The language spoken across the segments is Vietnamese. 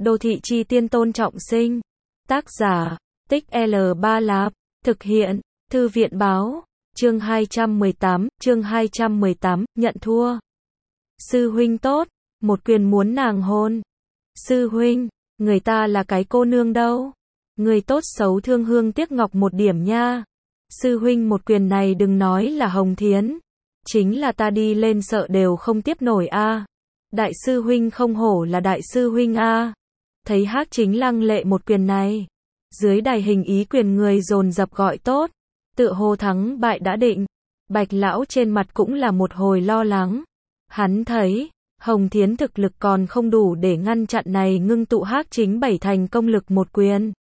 Đô thị chi tiên Tôn Trọng Sinh. Tác giả, Tích L3 Lạp. Thực hiện, Thư viện báo. Chương 218, nhận thua. Sư huynh tốt, một quyền muốn nàng hôn. Sư huynh, người ta là cái cô nương đâu. Người tốt xấu thương hương tiếc ngọc một điểm nha. Sư huynh một quyền này đừng nói là Hồng Thiến. Chính là ta đi lên sợ đều không tiếp nổi a. Đại sư huynh không hổ là đại sư huynh a. Thấy Hắc Chính lăng lệ một quyền này. Dưới đài hình ý quyền người dồn dập gọi tốt. Tựa hồ thắng bại đã định. Bạch lão trên mặt cũng là một hồi lo lắng. Hắn thấy, Hồng Thiến thực lực còn không đủ để ngăn chặn này ngưng tụ Hắc Chính bảy thành công lực một quyền.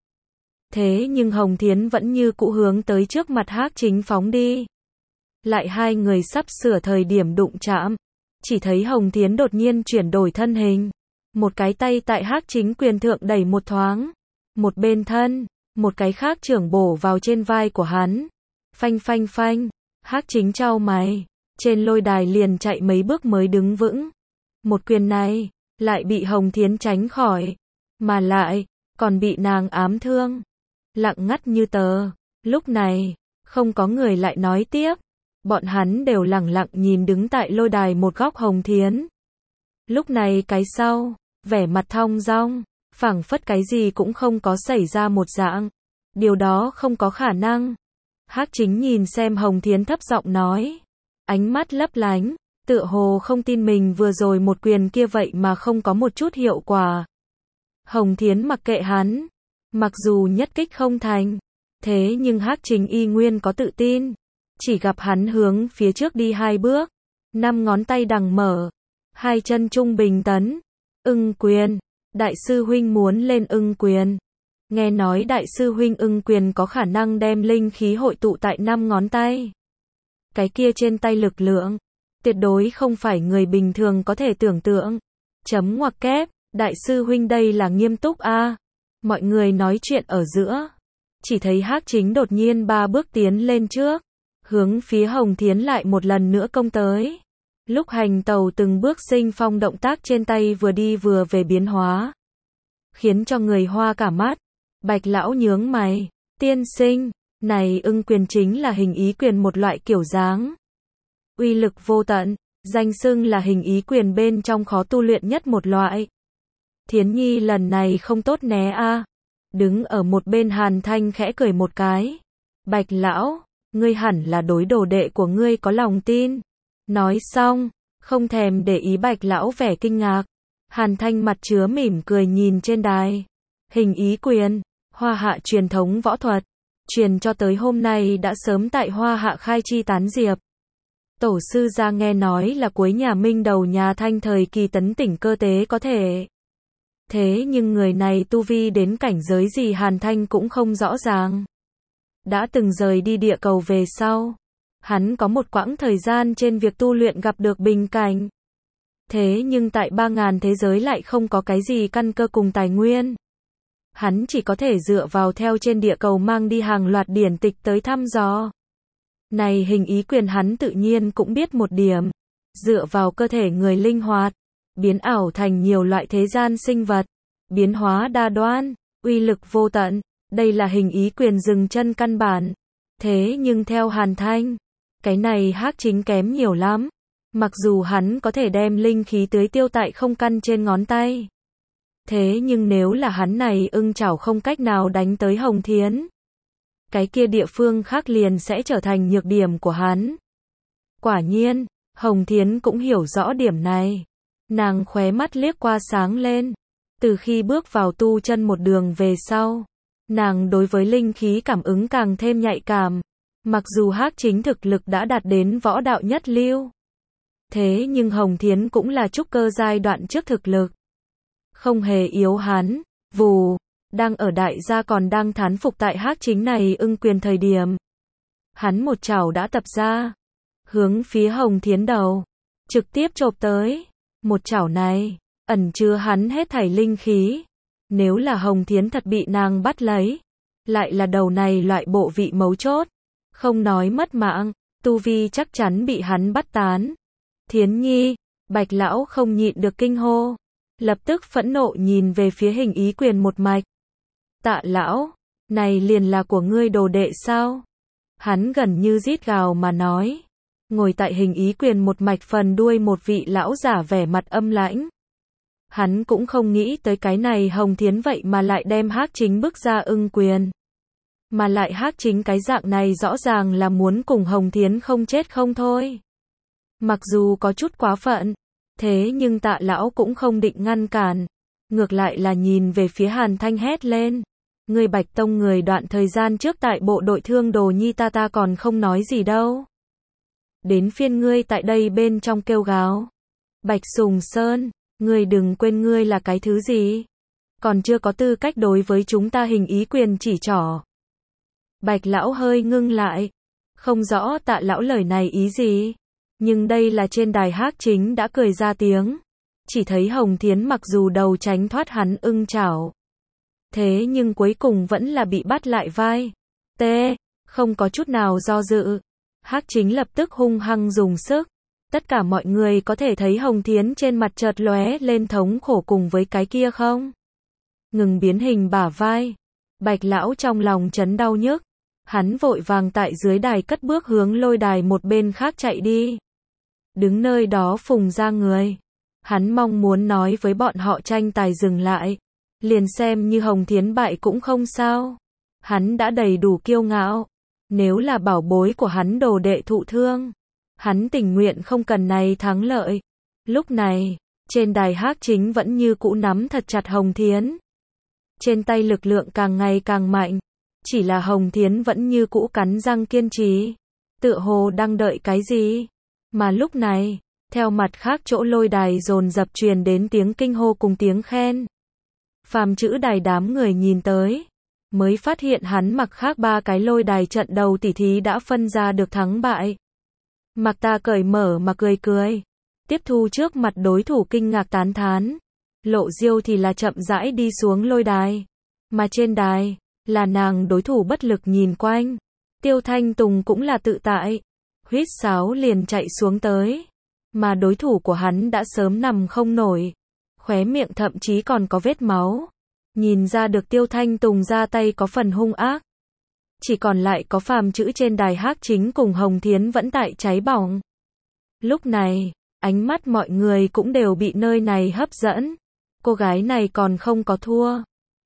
Thế nhưng Hồng Thiến vẫn như cũ hướng tới trước mặt Hắc Chính phóng đi. Lại hai người sắp sửa thời điểm đụng chạm. Chỉ thấy Hồng Thiến đột nhiên chuyển đổi thân hình. Một cái tay tại Hắc Chính quyền thượng đẩy một thoáng. Một bên thân, một cái khác trưởng bổ vào trên vai của hắn. Phanh phanh phanh, Hắc Chính chau mày. Trên lôi đài liền chạy mấy bước mới đứng vững. Một quyền này, lại bị Hồng Thiến tránh khỏi. Mà lại, còn bị nàng ám thương. Lặng ngắt như tờ. Lúc này, không có người lại nói tiếp. Bọn hắn đều lẳng lặng nhìn đứng tại lôi đài một góc Hồng Thiến. Lúc này cái sau, vẻ mặt thong dong, phảng phất cái gì cũng không có xảy ra một dạng. Điều đó không có khả năng. Hắc Chính nhìn xem Hồng Thiến thấp giọng nói. Ánh mắt lấp lánh, tựa hồ không tin mình vừa rồi một quyền kia vậy mà không có một chút hiệu quả. Hồng Thiến mặc kệ hắn. Mặc dù nhất kích không thành. Thế nhưng Hắc Chính y nguyên có tự tin. Chỉ gặp hắn hướng phía trước đi hai bước. 5 ngón tay đằng mở. Hai chân trung bình tấn. Ưng quyền. Đại sư huynh muốn lên ưng quyền. Nghe nói đại sư huynh ưng quyền có khả năng đem linh khí hội tụ tại 5 ngón tay. Cái kia trên tay lực lượng. Tuyệt đối không phải người bình thường có thể tưởng tượng. Chấm ngoặc kép. Đại sư huynh đây là nghiêm túc a. Mọi người nói chuyện ở giữa. Chỉ thấy Hắc Chính đột nhiên 3 bước tiến lên trước. Hướng phía Hồng Thiến lại một lần nữa công tới. Lúc hành tàu từng bước sinh phong động tác trên tay vừa đi vừa về biến hóa. Khiến cho người hoa cả mắt. Bạch lão nhướng mày. Tiên sinh, này ưng quyền chính là hình ý quyền một loại kiểu dáng. Uy lực vô tận, danh xưng là hình ý quyền bên trong khó tu luyện nhất một loại. Thiến Nhi lần này không tốt né a. Đứng ở một bên Hàn Thanh khẽ cười một cái. Bạch lão, ngươi hẳn là đối đồ đệ của ngươi có lòng tin. Nói xong, không thèm để ý Bạch lão vẻ kinh ngạc. Hàn Thanh mặt chứa mỉm cười nhìn trên đài. Hình ý quyền, Hoa Hạ truyền thống võ thuật. Truyền cho tới hôm nay đã sớm tại Hoa Hạ khai chi tán diệp. Tổ sư gia nghe nói là cuối nhà Minh đầu nhà Thanh thời kỳ tấn tỉnh cơ tế có thể. Thế nhưng người này tu vi đến cảnh giới gì Hàn Thanh cũng không rõ ràng. Đã từng rời đi địa cầu về sau. Hắn có một quãng thời gian trên việc tu luyện gặp được bình cảnh. Thế nhưng tại 3000 thế giới lại không có cái gì căn cơ cùng tài nguyên. Hắn chỉ có thể dựa vào theo trên địa cầu mang đi hàng loạt điển tịch tới thăm dò. Này hình ý quyền hắn tự nhiên cũng biết một điểm. Dựa vào cơ thể người linh hoạt. Biến ảo thành nhiều loại thế gian sinh vật. Biến hóa đa đoan. Uy lực vô tận. Đây là hình ý quyền dừng chân căn bản. Thế nhưng theo Hàn Thanh. Cái này Hắc Chính kém nhiều lắm. Mặc dù hắn có thể đem linh khí tưới tiêu tại không căn trên ngón tay. Thế nhưng nếu là hắn này ưng chảo không cách nào đánh tới Hồng Thiến. Cái kia địa phương khác liền sẽ trở thành nhược điểm của hắn. Quả nhiên, Hồng Thiến cũng hiểu rõ điểm này. Nàng khóe mắt liếc qua sáng lên. Từ khi bước vào tu chân một đường về sau. Nàng đối với linh khí cảm ứng càng thêm nhạy cảm. Mặc dù Hắc Chính thực lực đã đạt đến võ đạo nhất lưu. Thế nhưng Hồng Thiến cũng là trúc cơ giai đoạn trước thực lực. Không hề yếu hắn. Vù, đang ở đại gia còn đang thán phục tại Hắc Chính này ưng quyền thời điểm. Hắn một chảo đã tập ra. Hướng phía Hồng Thiến đầu. Trực tiếp chộp tới. Một chảo này, ẩn chứa hắn hết thảy linh khí. Nếu là Hồng Thiến thật bị nàng bắt lấy. Lại là đầu này loại bộ vị mấu chốt. Không nói mất mạng, tu vi chắc chắn bị hắn bắt tán. Thiến Nhi, Bạch lão không nhịn được kinh hô. lập tức phẫn nộ nhìn về phía Hình Ý Quyền một mạch. Tạ lão, này liền là của ngươi đồ đệ sao? Hắn gần như rít gào mà nói. Ngồi tại Hình Ý Quyền một mạch phần đuôi một vị lão giả vẻ mặt âm lãnh. Hắn cũng không nghĩ tới cái này Hồng Thiến vậy mà lại đem Hắc Chính bức ra ưng quyền. Mà lại Hắc Chính cái dạng này rõ ràng là muốn cùng Hồng Thiến không chết không thôi. Mặc dù có chút quá phận, thế nhưng Tạ lão cũng không định ngăn cản. Ngược lại là nhìn về phía Hàn Thanh hét lên. Người Bạch Tông người đoạn thời gian trước tại bộ đội Thương Đồ Nhi ta còn không nói gì đâu. Đến phiên ngươi tại đây bên trong kêu gào. Bạch Sùng Sơn, ngươi đừng quên ngươi là cái thứ gì. Còn chưa có tư cách đối với chúng ta Hình Ý Quyền chỉ trỏ. Bạch lão hơi ngưng lại. Không rõ Tạ lão lời này ý gì. Nhưng đây là trên đài Hắc Chính đã cười ra tiếng. Chỉ thấy Hồng Thiến mặc dù đầu tránh thoát hắn ưng chảo. Thế nhưng cuối cùng vẫn là bị bắt lại vai. Không có chút nào do dự. Hắc Chính lập tức hung hăng dùng sức. Tất cả mọi người có thể thấy Hồng Thiến trên mặt chợt lóe lên thống khổ cùng với cái kia không? Ngừng biến hình bả vai. Bạch lão trong lòng chấn đau nhức. Hắn vội vàng tại dưới đài cất bước hướng lôi đài một bên khác chạy đi. Đứng nơi đó phùng ra người. Hắn mong muốn nói với bọn họ tranh tài dừng lại. Liền xem như Hồng Thiến bại cũng không sao. Hắn đã đầy đủ kiêu ngạo. Nếu là bảo bối của hắn đồ đệ thụ thương, hắn tình nguyện không cần này thắng lợi. Lúc này, trên đài Hắc Chính vẫn như cũ nắm thật chặt Hồng Thiến. Trên tay lực lượng càng ngày càng mạnh. Chỉ là Hồng Thiến vẫn như cũ cắn răng kiên trì. Tựa hồ đang đợi cái gì. Mà lúc này, theo mặt khác chỗ lôi đài dồn dập truyền đến tiếng kinh hô cùng tiếng khen. Phàm Chữ đài đám người nhìn tới. Mới phát hiện hắn mặc khác ba cái lôi đài trận đầu tỉ thí đã phân ra được thắng bại. Mặc Ta cởi mở mà cười cười. Tiếp thu trước mặt đối thủ kinh ngạc tán thán. Lộ Diêu thì là chậm rãi đi xuống lôi đài. Mà trên đài, là nàng đối thủ bất lực nhìn quanh. Tiêu Thanh Tùng cũng là tự tại. Huýt sáo liền chạy xuống tới. Mà đối thủ của hắn đã sớm nằm không nổi. Khóe miệng thậm chí còn có vết máu. Nhìn ra được Tiêu Thanh Tùng ra tay có phần hung ác. Chỉ còn lại có Phàm Chữ trên đài Hắc Chính cùng Hồng Thiến vẫn tại cháy bỏng. Lúc này, ánh mắt mọi người cũng đều bị nơi này hấp dẫn. Cô gái này còn không có thua.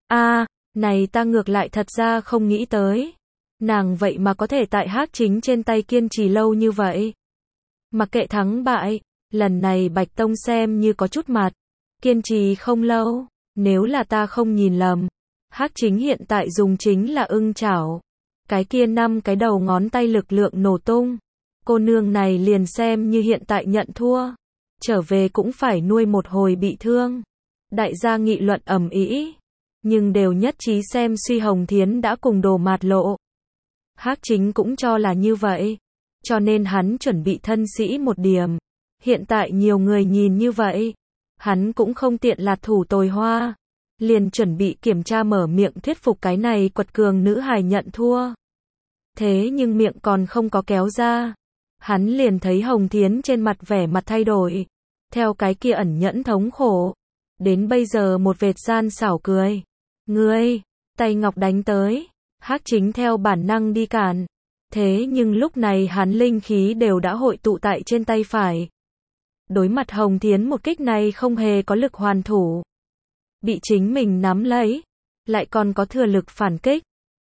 Này ta ngược lại thật ra không nghĩ tới. Nàng vậy mà có thể tại Hắc Chính trên tay kiên trì lâu như vậy. Mặc kệ thắng bại, lần này Bạch Tông xem như có chút mặt. Kiên trì không lâu. Nếu là ta không nhìn lầm, Hắc Chính hiện tại dùng chính là ưng chảo. Cái kia 5 cái đầu ngón tay lực lượng nổ tung. Cô nương này liền xem như hiện tại nhận thua. Trở về cũng phải nuôi một hồi bị thương. Đại gia nghị luận ầm ĩ, nhưng đều nhất trí xem suy Hồng Thiến đã cùng Đồ Mạt Lộ. Hắc Chính cũng cho là như vậy. Cho nên hắn chuẩn bị thân sĩ một điểm. Hiện tại nhiều người nhìn như vậy. Hắn cũng không tiện lạt thủ tồi hoa. Liền chuẩn bị kiểm tra mở miệng thuyết phục cái này quật cường nữ hài nhận thua. Thế nhưng miệng còn không có kéo ra. Hắn liền thấy Hồng Thiến trên mặt vẻ mặt thay đổi. Theo cái kia ẩn nhẫn thống khổ. Đến bây giờ một vệt gian xảo cười. Ngươi, tay ngọc đánh tới. Hắc Chính theo bản năng đi cản. Thế nhưng lúc này hắn linh khí đều đã hội tụ tại trên tay phải. Đối mặt Hồng Thiến một kích này không hề có lực hoàn thủ. Bị chính mình nắm lấy. Lại còn có thừa lực phản kích.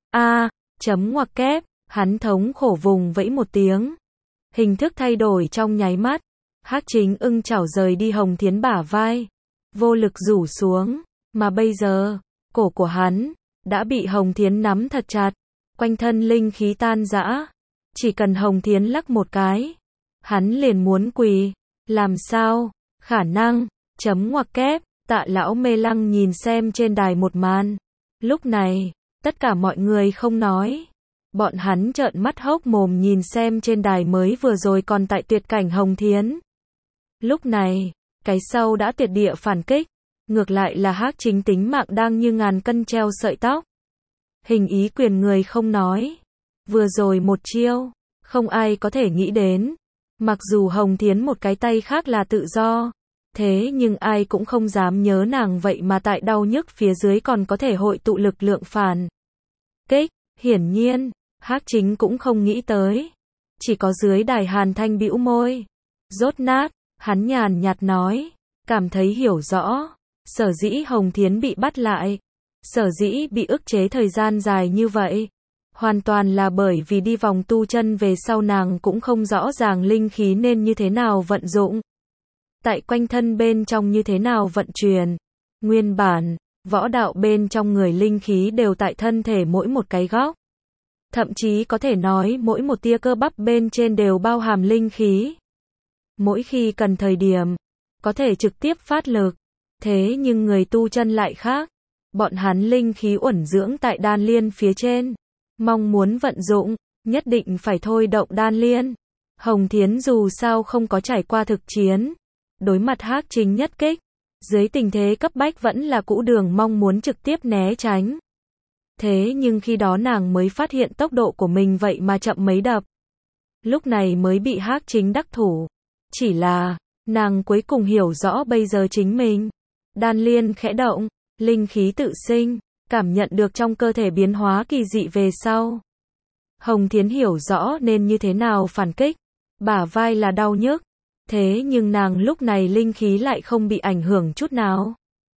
Chấm ngoặc kép. Hắn thống khổ vùng vẫy một tiếng. Hình thức thay đổi trong nháy mắt. Hắc Chính ưng chảo rời đi Hồng Thiến bả vai. Vô lực rủ xuống. Mà bây giờ, cổ của hắn đã bị Hồng Thiến nắm thật chặt. Quanh thân linh khí tan rã. Chỉ cần Hồng Thiến lắc một cái. Hắn liền muốn quỳ. Làm sao? Khả năng. Chấm ngoặc kép. Tạ lão mê lăng nhìn xem trên đài một màn. Lúc này, tất cả mọi người không nói. Bọn hắn trợn mắt hốc mồm nhìn xem trên đài mới vừa rồi còn tại tuyệt cảnh Hồng Thiến. Lúc này, cái sau đã tuyệt địa phản kích. Ngược lại là Hắc Chính tính mạng đang như ngàn cân treo sợi tóc. Hình Ý Quyền người không nói. Vừa rồi một chiêu, không ai có thể nghĩ đến. Mặc dù Hồng Thiến một cái tay khác là tự do. Thế nhưng ai cũng không dám nhớ nàng vậy mà tại đau nhức phía dưới còn có thể hội tụ lực lượng phản kích. Hiển nhiên, Hắc Chính cũng không nghĩ tới. Chỉ có dưới đài Hàn Thanh bĩu môi. Rốt nát, hắn nhàn nhạt nói. Cảm thấy hiểu rõ. Sở dĩ Hồng Thiến bị bắt lại. Sở dĩ bị ức chế thời gian dài như vậy. Hoàn toàn là bởi vì đi vòng tu chân về sau nàng cũng không rõ ràng linh khí nên như thế nào vận dụng. Tại quanh thân bên trong như thế nào vận chuyển. Nguyên bản, võ đạo bên trong người linh khí đều tại thân thể mỗi một cái góc. Thậm chí có thể nói mỗi một tia cơ bắp bên trên đều bao hàm linh khí. Mỗi khi cần thời điểm, có thể trực tiếp phát lực. Thế nhưng người tu chân lại khác. Bọn hắn linh khí uẩn dưỡng tại đan liên phía trên. Mong muốn vận dụng, nhất định phải thôi động đan liên. Hồng Thiến dù sao không có trải qua thực chiến. Đối mặt Hắc Chính nhất kích. Dưới tình thế cấp bách vẫn là cũ đường mong muốn trực tiếp né tránh. Thế nhưng khi đó nàng mới phát hiện tốc độ của mình vậy mà chậm mấy đập. Lúc này mới bị Hắc Chính đắc thủ. Chỉ là, nàng cuối cùng hiểu rõ bây giờ chính mình. Đan liên khẽ động, linh khí tự sinh, cảm nhận được trong cơ thể biến hóa kỳ dị về sau. Hồng Thiến hiểu rõ nên như thế nào phản kích. Bả vai là đau nhức. Thế nhưng nàng lúc này linh khí lại không bị ảnh hưởng chút nào.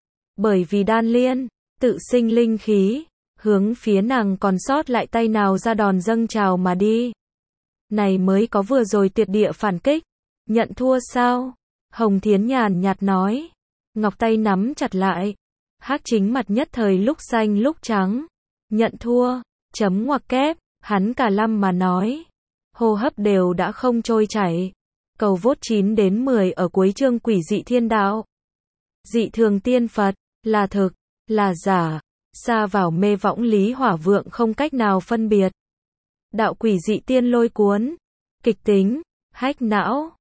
Bởi vì đan liên, tự sinh linh khí, hướng phía nàng còn sót lại tay nào ra đòn dâng trào mà đi. Này mới có vừa rồi tuyệt địa phản kích. Nhận thua sao? Hồng Thiến nhàn nhạt nói. Ngọc tay nắm chặt lại. Hắc Chính mặt nhất thời lúc xanh lúc trắng. Nhận thua, chấm ngoặc kép, hắn cả lâm mà nói. Hô hấp đều đã không trôi chảy. Cầu vốt 9 đến 10 ở cuối chương Quỷ dị thiên đạo. Dị thường tiên Phật, là thực, là giả, xa vào mê võng lý hỏa vượng không cách nào phân biệt. Đạo quỷ dị tiên lôi cuốn, kịch tính, hách não.